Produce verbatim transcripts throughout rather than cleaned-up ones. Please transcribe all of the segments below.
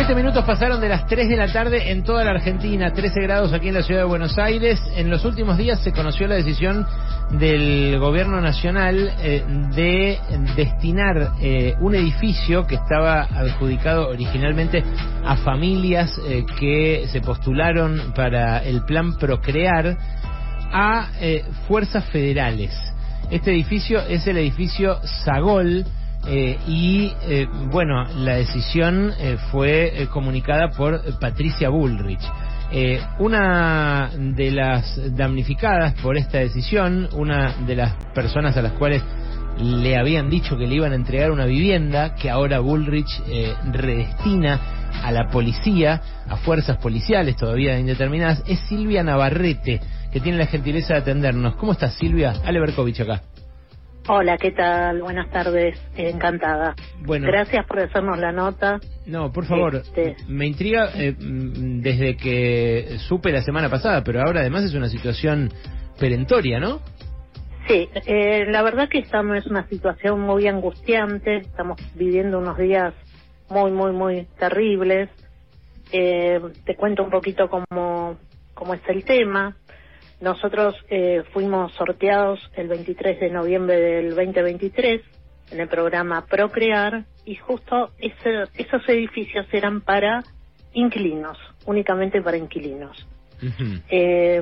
Siete minutos pasaron de las tres de la tarde en toda la Argentina, trece grados aquí en la ciudad de Buenos Aires. En los últimos días se conoció la decisión del gobierno nacional eh, de destinar eh, un edificio que estaba adjudicado originalmente a familias eh, que se postularon para el plan Procrear a eh, fuerzas federales. Este edificio es el edificio Sagol. Eh, y eh, bueno, la decisión eh, fue eh, comunicada por Patricia Bullrich, eh, una de las damnificadas por esta decisión, una de las personas a las cuales le habían dicho que le iban a entregar una vivienda que ahora Bullrich eh, redestina a la policía, a fuerzas policiales todavía indeterminadas, es Silvia Navarrete, que tiene la gentileza de atendernos. ¿Cómo estás, Silvia? Ale Berkovich acá. Hola, ¿qué tal? Buenas tardes, encantada. Bueno, gracias por hacernos la nota. No, por favor, este... me intriga eh, desde que supe la semana pasada, pero ahora además es una situación perentoria, ¿no? Sí, eh, la verdad que estamos es una situación muy angustiante, estamos viviendo unos días muy, muy, muy terribles. Eh, te cuento un poquito cómo, cómo es el tema. Nosotros eh, fuimos sorteados el veintitrés de noviembre del veinte veintitrés en el programa Procrear y justo ese, esos edificios eran para inquilinos, únicamente para inquilinos. Uh-huh. Eh,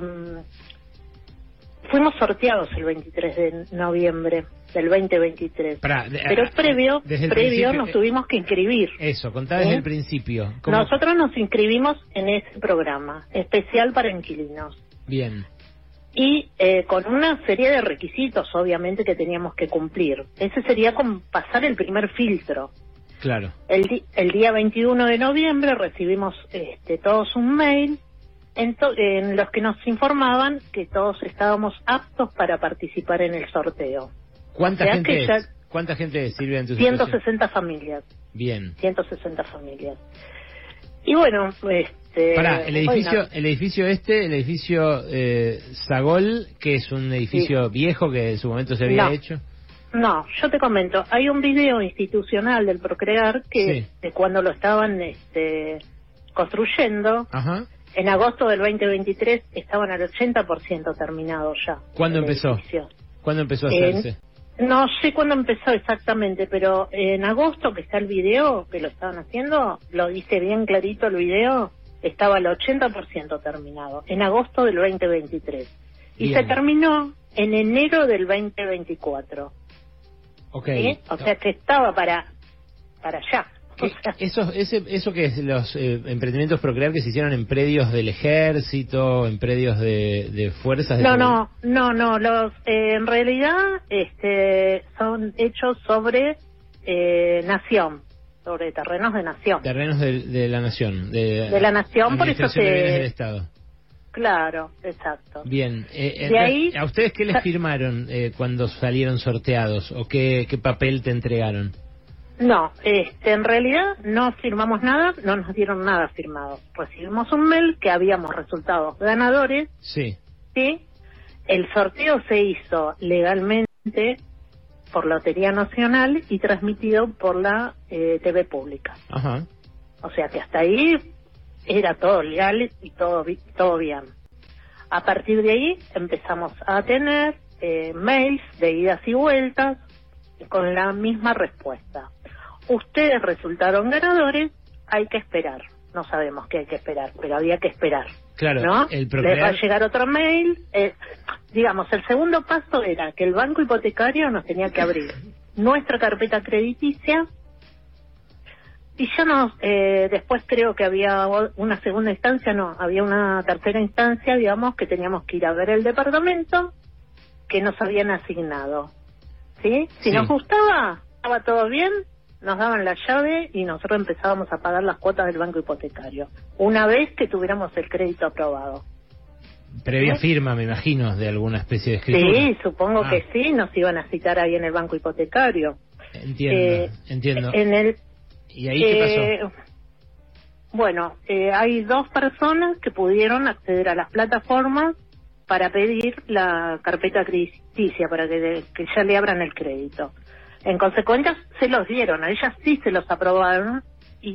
fuimos sorteados el veintitrés de noviembre del veinte veintitrés, Para, de, pero previo, previo nos tuvimos que inscribir. Eso, contá desde ¿Eh? el principio. ¿Cómo? Nosotros nos inscribimos en ese programa especial para inquilinos. Bien. Y eh, con una serie de requisitos, obviamente, que teníamos que cumplir. Ese sería como pasar el primer filtro. Claro. El, di el día veintiuno de noviembre recibimos este, todos un mail en, en los que nos informaban que todos estábamos aptos para participar en el sorteo. ¿Cuánta o sea gente es? Ya... ¿Cuánta gente es, Silvia, en tu ciento sesenta familias. Bien. ciento sesenta familias. Y bueno, pues... Pará, el edificio, bueno. el edificio este, el edificio eh, Sagol, que es un edificio sí. viejo que en su momento se había no, hecho. No, yo te comento, hay un video institucional del Procrear que sí. de cuando lo estaban este, construyendo, Ajá. en agosto del veinte veintitrés estaban al ochenta por ciento terminados ya. ¿Cuándo empezó? Edificio. ¿Cuándo empezó a hacerse? Eh, no sé cuándo empezó exactamente, pero en agosto que está el video que lo estaban haciendo, lo dice bien clarito el video. Estaba al ochenta por ciento terminado, en agosto del veinte veintitrés. Y Bien. se terminó en enero del veinte veinticuatro. Ok. ¿Sí? O sea que estaba para para allá. O sea, eso, ese, eso que es los eh, emprendimientos Procrear que se hicieron en predios del ejército, en predios de, de fuerzas... De no, no, no, no, los eh, en realidad este son hechos sobre eh, nación. Sobre terrenos de nación. Terrenos de, de la nación. De, de la nación, por eso se... de bienes del Estado. Claro, exacto. Bien. Eh, de entonces, ahí... ¿A ustedes qué les firmaron eh, cuando salieron sorteados? ¿O qué, qué papel te entregaron? No, este, en realidad no firmamos nada, no nos dieron nada firmado. Recibimos un mail que habíamos resultados ganadores. Sí. Sí. El sorteo se hizo legalmente por Lotería Nacional y transmitido por la eh, T V pública. Ajá. O sea que hasta ahí era todo legal y todo todo bien. A partir de ahí empezamos a tener eh, mails de idas y vueltas con la misma respuesta. Ustedes resultaron ganadores, hay que esperar. No sabemos qué hay que esperar, pero había que esperar. Claro, ¿no? el Procrear... Les va a llegar otro mail. Eh, digamos, el segundo paso era que el banco hipotecario nos tenía que abrir nuestra carpeta crediticia y ya nos, eh, después creo que había una segunda instancia, no, había una tercera instancia, digamos, que teníamos que ir a ver el departamento que nos habían asignado. ¿Sí? Si sí. nos gustaba, estaba todo bien, nos daban la llave y nosotros empezábamos a pagar las cuotas del banco hipotecario, una vez que tuviéramos el crédito aprobado. Previa ¿Sí? firma, me imagino, de alguna especie de escritura. Sí, supongo ah. que sí, nos iban a citar ahí en el banco hipotecario. Entiendo, eh, entiendo. En el, ¿Y ahí qué pasó? Eh, bueno, eh, hay dos personas que pudieron acceder a las plataformas para pedir la carpeta crediticia, para que, que ya le abran el crédito. En consecuencia, se los dieron, a ellas sí se los aprobaron y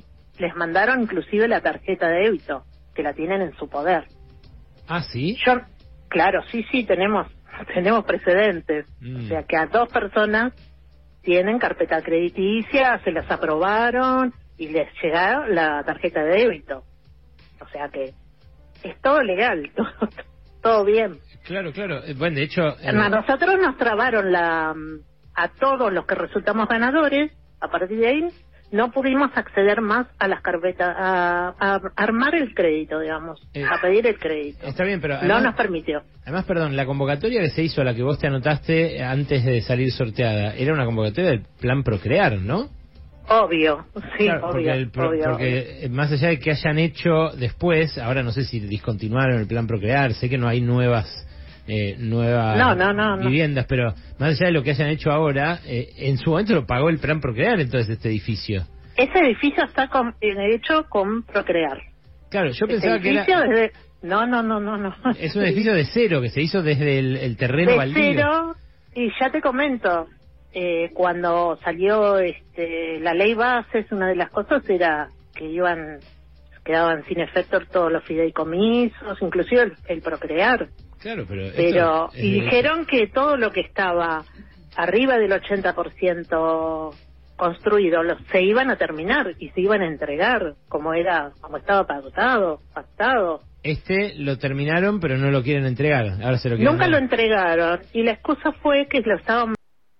les mandaron inclusive la tarjeta de débito, que la tienen en su poder. ¿Ah, sí? Yo, claro, sí, sí, tenemos tenemos precedentes. Mm. O sea, que a dos personas tienen carpeta crediticia, se las aprobaron y les llegaron la tarjeta de débito. O sea que es todo legal, todo, todo bien. Claro, claro. Bueno, de hecho... Eh... A nosotros nos trabaron la a todos los que resultamos ganadores, a partir de ahí no pudimos acceder más a las carpetas, a, a armar el crédito, digamos, eh, a pedir el crédito. Está bien, pero... Además, no nos permitió. Además, perdón, la convocatoria que se hizo, a la que vos te anotaste antes de salir sorteada, era una convocatoria del Plan Procrear, ¿no? Obvio, sí, claro, obvio, porque, el pro, obvio, porque obvio. Más allá de que hayan hecho después, ahora no sé si discontinuaron el Plan Procrear, sé que no hay nuevas... Eh, nuevas no, no, no, viviendas, no. pero más allá de lo que hayan hecho ahora, eh, en su momento lo pagó el Plan Procrear, entonces este edificio. Ese edificio está con, hecho con Procrear. Claro, yo este pensaba que era... Desde... No, no, no, no, no. Es un edificio de cero, que se hizo desde el, el terreno de baldío. De cero, y ya te comento, eh, cuando salió este la ley bases, una de las cosas era que iban, quedaban sin efecto todos los fideicomisos, inclusive el, el Procrear. Claro, pero... Pero es y dijeron que todo lo que estaba arriba del ochenta por ciento construido los, se iban a terminar y se iban a entregar como era, como estaba pactado, pactado. Este lo terminaron, pero no lo quieren entregar. Ahora se lo quieren Nunca dar. lo entregaron y la excusa fue que lo estaban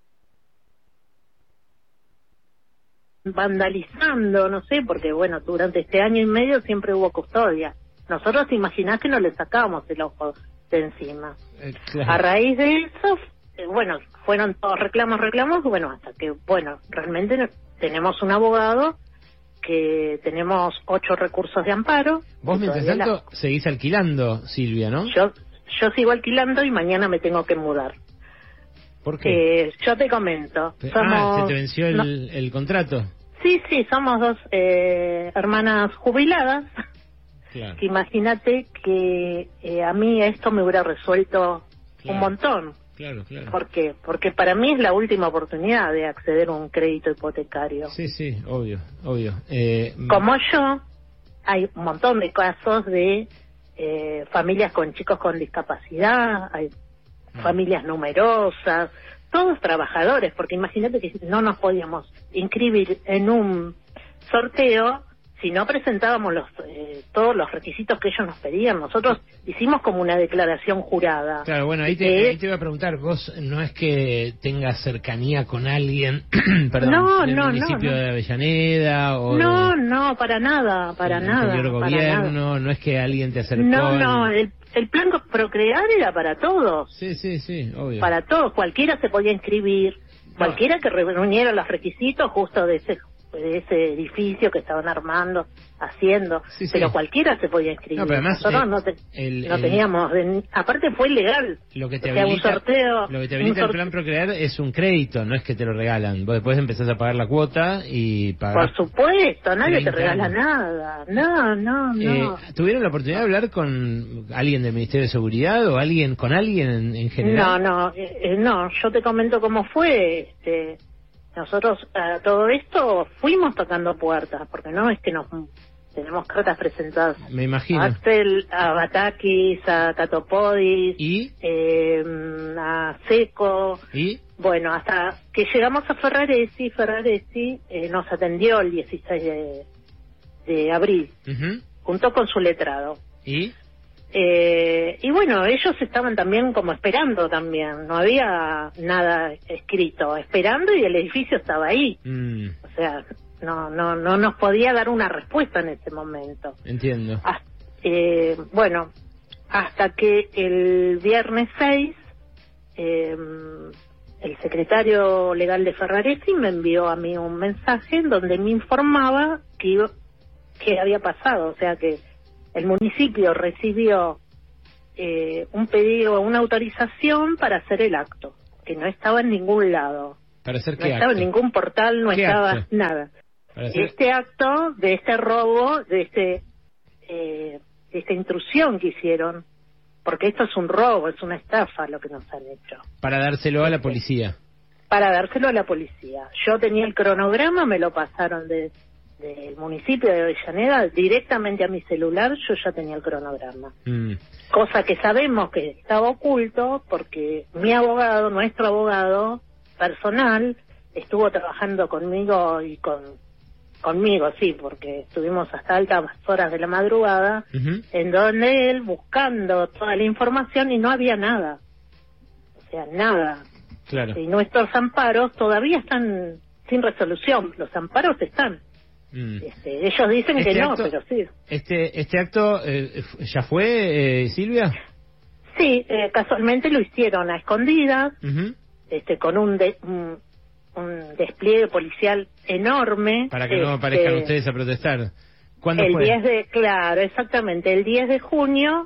vandalizando, no sé, porque bueno, durante este año y medio siempre hubo custodia. Nosotros, te imaginás que no le sacábamos el ojo de encima. Eh, claro. A raíz de eso, eh, bueno, fueron todos reclamos, reclamos, bueno, hasta que, bueno, realmente tenemos un abogado, que tenemos ocho recursos de amparo. Vos, mientras tanto, la... seguís alquilando, Silvia, ¿no? Yo yo sigo alquilando y mañana me tengo que mudar. ¿Por qué? Eh, yo te comento. Te... Somos... Ah, ¿se te venció el, no... el contrato? Sí, sí, somos dos eh, hermanas jubiladas. Claro. Imagínate que eh, a mí esto me hubiera resuelto claro. un montón. Claro, claro. ¿Por qué? Porque para mí es la última oportunidad de acceder a un crédito hipotecario. Sí, sí, obvio, obvio. Eh... Como yo, hay un montón de casos de eh, familias con chicos con discapacidad, hay mm. familias numerosas, todos trabajadores, porque imagínate que no nos podíamos inscribir en un sorteo si no presentábamos los eh, todos los requisitos que ellos nos pedían. Nosotros hicimos como una declaración jurada. Claro, bueno, ahí te, eh, ahí te iba a preguntar, vos no es que tengas cercanía con alguien, perdón, no, del no, municipio no, no. de Avellaneda o No, de, no, para nada, para del nada. anterior para gobierno, nada. no es que alguien te acercó. No, al... no, el, el plan Procrear era para todos. Sí, sí, sí, obvio. Para todos, cualquiera se podía inscribir, no. cualquiera que reuniera los requisitos justo de ese de ese edificio que estaban armando, haciendo, sí, sí. pero cualquiera se podía inscribir. No, pero además, nosotros eh, no, te, el, no el, teníamos, de, aparte fue ilegal. Lo que te o sea, habilita, un sorteo, lo que te habilita el plan Procrear es un crédito, no es que te lo regalan. Vos después empezás a pagar la cuota y pagás. Por supuesto, nadie te regala años. nada. No, no, no. Eh, ¿Tuvieron la oportunidad de hablar con alguien del Ministerio de Seguridad o alguien con alguien en, en general? No, no, eh, no, yo te comento cómo fue, este... Nosotros a todo esto fuimos tocando puertas, porque no es que nos tenemos cartas presentadas. Me imagino. A Axel, a Batakis, a Catopodis, ¿Y? Eh, a Seco. ¿Y? Bueno, hasta que llegamos a Ferraresi, Ferraresi eh, nos atendió el dieciséis de abril, uh-huh. junto con su letrado. ¿Y? Eh, y bueno, ellos estaban también como esperando también, no había nada escrito, esperando y el edificio estaba ahí. Mm. O sea, no no no nos podía dar una respuesta en ese momento. Entiendo. Hasta, eh, bueno, hasta que el viernes seis, eh, el secretario legal de Ferraresi me envió a mí un mensaje en donde me informaba que, iba, que había pasado, o sea que el municipio recibió eh, un pedido, una autorización para hacer el acto, que no estaba en ningún lado. ¿Para hacer qué No estaba acto? en ningún portal, no estaba acto? nada. Hacer... Este acto de este robo, de este eh, de esta intrusión que hicieron, porque esto es un robo, es una estafa lo que nos han hecho. Para dárselo a la policía. Para dárselo a la policía. Yo tenía el cronograma, me lo pasaron de del municipio de Avellaneda, directamente a mi celular, yo ya tenía el cronograma. Mm. Cosa que sabemos que estaba oculto porque mi abogado, nuestro abogado personal, estuvo trabajando conmigo y con conmigo, sí, porque estuvimos hasta altas horas de la madrugada, uh-huh. en donde él buscando toda la información y no había nada. O sea, nada. Claro. Y nuestros amparos todavía están sin resolución. Los amparos están. Mm. Este, ellos dicen este que no, acto, pero sí. ¿Este este acto eh, ya fue, eh, Silvia? Sí, eh, casualmente lo hicieron a escondidas, uh-huh. este, con un, de, un, un despliegue policial enorme. Para que este, no aparezcan ustedes a protestar. ¿Cuándo el fue? diez de, claro, exactamente, el diez de junio,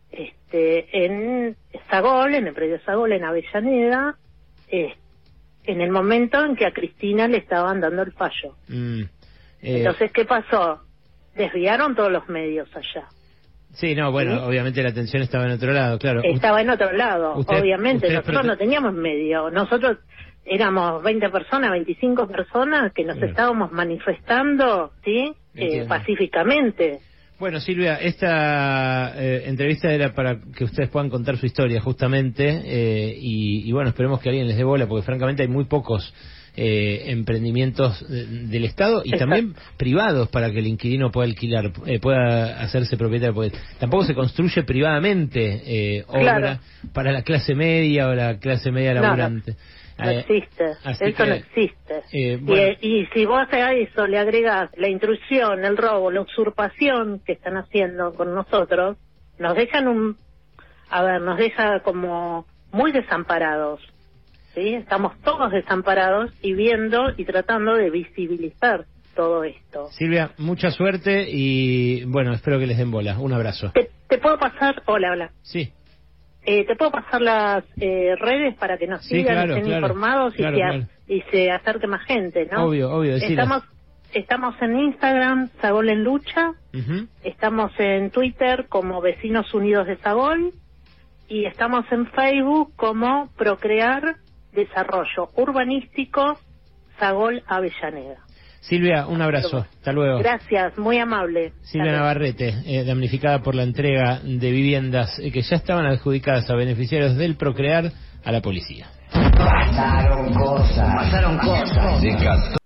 este, en Sagol, en el predio Sagol, en Avellaneda, eh, en el momento en que a Cristina le estaban dando el fallo. Mm. Eh, Entonces, ¿qué pasó? Desviaron todos los medios allá. Sí, no, bueno, ¿sí? Obviamente la atención estaba en otro lado, claro. Estaba en otro lado, usted, obviamente. Nosotros prote... no teníamos medio. Nosotros éramos veinte personas, veinticinco personas que nos claro. estábamos manifestando, ¿sí? Eh, pacíficamente. Bueno, Silvia, esta eh, entrevista era para que ustedes puedan contar su historia, justamente, eh, y, y bueno, esperemos que alguien les dé bola, porque francamente hay muy pocos eh, emprendimientos de, del Estado y Exacto. también privados para que el inquilino pueda alquilar, eh, pueda hacerse propietario, porque tampoco se construye privadamente eh, obra claro. para la clase media o la clase media laburante. No, no. No existe, eso que, no existe. Eh, bueno. y, y si vos a eso le agregás la intrusión, el robo, la usurpación que están haciendo con nosotros, nos dejan un, a ver, nos deja como muy desamparados, ¿sí? Estamos todos desamparados y viendo y tratando de visibilizar todo esto. Silvia, mucha suerte y bueno, espero que les den bola. Un abrazo. ¿Te, te puedo pasar? Hola, hola. Sí. Eh, ¿Te puedo pasar las eh, redes para que nos sí, sigan, claro, estén claro, informados y, claro, se, claro. y se acerque más gente, ¿no? Obvio, obvio. Estamos, estamos en Instagram, Sagol en Lucha, uh-huh. estamos en Twitter como Vecinos Unidos de Sagol y estamos en Facebook como Procrear Desarrollo Urbanístico Sagol Avellaneda. Silvia, un abrazo. Hasta luego. Gracias, muy amable. Silvia Navarrete, eh, damnificada por la entrega de viviendas eh, que ya estaban adjudicadas a beneficiarios del Procrear a la policía. Pasaron cosas. Pasaron cosas. De